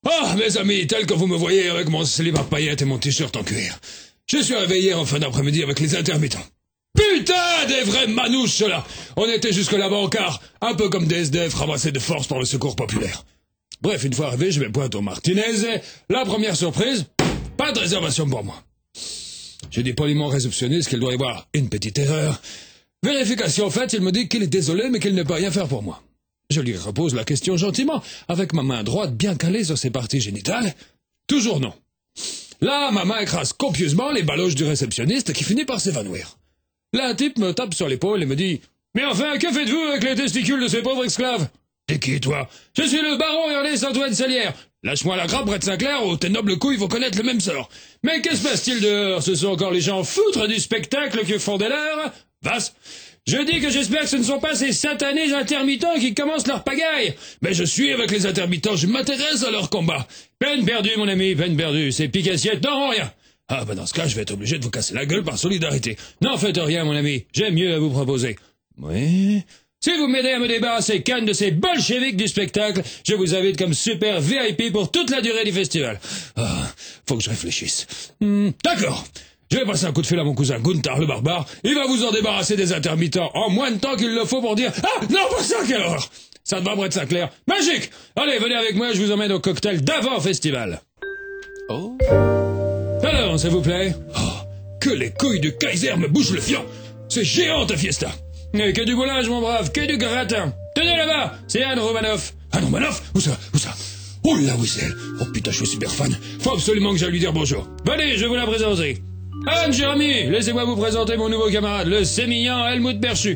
Ah, mes amis, tel que vous me voyez avec mon slip à paillettes et mon t-shirt en cuir. Je suis réveillé en fin d'après-midi avec les intermittents. Putain, des vrais manouches, ceux-là. On était jusque là-bas en quart, un peu comme des SDF ramassés de force par le secours populaire. Bref, une fois arrivé, je me pointe au Martinez et la première surprise, pas de réservation pour moi. Je dis poliment au réceptionniste qu'il doit y avoir une petite erreur. Vérification faite, il me dit qu'il est désolé mais qu'il ne peut rien faire pour moi. Je lui repose la question gentiment, avec ma main droite bien calée sur ses parties génitales. Toujours non. Là, ma main écrase copieusement les baloches du réceptionniste qui finit par s'évanouir. Là, un type me tape sur l'épaule et me dit « Mais enfin, que faites-vous avec les testicules de ces pauvres esclaves ?»« T'es qui, toi ?»« Je suis le baron Ernest-Antoine Salière. Lâche-moi la grappe, Brett Sinclair, ou tes nobles couilles vont connaître le même sort. Mais que se passe-t-il dehors? Ce sont encore les gens foutres du spectacle qui font des leurs? Vas. Je dis que j'espère que ce ne sont pas ces satanés intermittents qui commencent leur pagaille. Mais je suis avec les intermittents, je m'intéresse à leur combat. Peine perdue, mon ami, peine perdue. Ces piques-assiettes n'auront rien. Ah, dans ce cas, je vais être obligé de vous casser la gueule par solidarité. N'en faites rien, mon ami. J'ai mieux à vous proposer. Oui? Si vous m'aidez à me débarrasser canne de ces bolcheviks du spectacle, je vous invite comme super VIP pour toute la durée du festival. Ah, faut que je réfléchisse. D'accord. Je vais passer un coup de fil à mon cousin Gunther le barbare. Il va vous en débarrasser des intermittents en moins de temps qu'il le faut pour dire « Ah, non, pas ça, quelle horreur !» Ça te va, Brett Sinclair? Magique! Allez, venez avec moi, je vous emmène au cocktail d'avant-festival. Oh. Alors, s'il vous plaît. Oh, que les couilles du Kaiser me bougent le fion. C'est géant, ta fiesta. Mais que du boulage, mon brave, que du gratin. Tenez là-bas, c'est Anne Romanoff. Anne Romanoff? Où ça? Où ça? Oh là, oui, c'est elle. Oh putain, je suis super fan. Faut absolument que j'aille lui dire bonjour. Venez, je vais vous la présenter. Anne Jérémy, laissez-moi vous présenter mon nouveau camarade, le sémillant Helmut Berchu.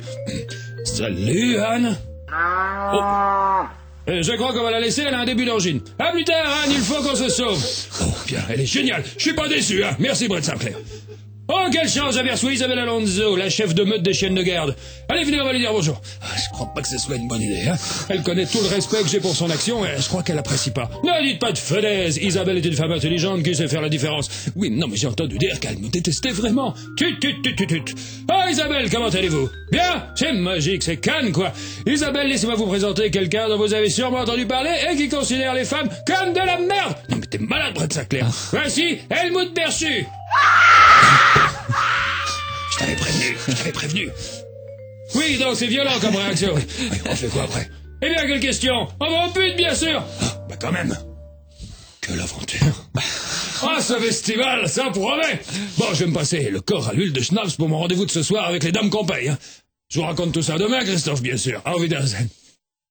Salut, Anne. Oh. Je crois qu'on va la laisser, elle a un début d'angine. À plus tard, Anne, il faut qu'on se sauve. Oh, bien, elle est géniale. Je suis pas déçu, hein. Merci, Brett Sinclair. Oh, quelle chance, j'avais reçu Isabelle Alonso, la chef de meute des chiennes de garde. Allez, venez, on va lui dire bonjour. Je crois pas que ce soit une bonne idée, hein. Elle connaît tout le respect que j'ai pour son action et je crois qu'elle apprécie pas. Ne dites pas de foutaise. Isabelle est une femme intelligente qui sait faire la différence. Oui, non, mais j'ai entendu dire qu'elle me détestait vraiment. Tut. Oh, Isabelle, comment allez-vous? Bien, c'est magique, c'est Cannes, quoi. Isabelle, laissez-moi vous présenter quelqu'un dont vous avez sûrement entendu parler et qui considère les femmes comme de la merde. Non, mais t'es malade, Brett Sinclair. Voici Helmut Berchu. Je t'avais prévenu. Oui, donc c'est violent comme réaction. Oui, on fait quoi après? Eh bien, quelle question? On va au but, bien sûr. Ah, bah quand même. Que l'aventure. Ah, ce festival, ça promet. Bon, je vais me passer le corps à l'huile de schnapps pour mon rendez-vous de ce soir avec les dames qu'on paye. Hein. Je vous raconte tout ça demain, Christophe, bien sûr. Auf Wiedersehen.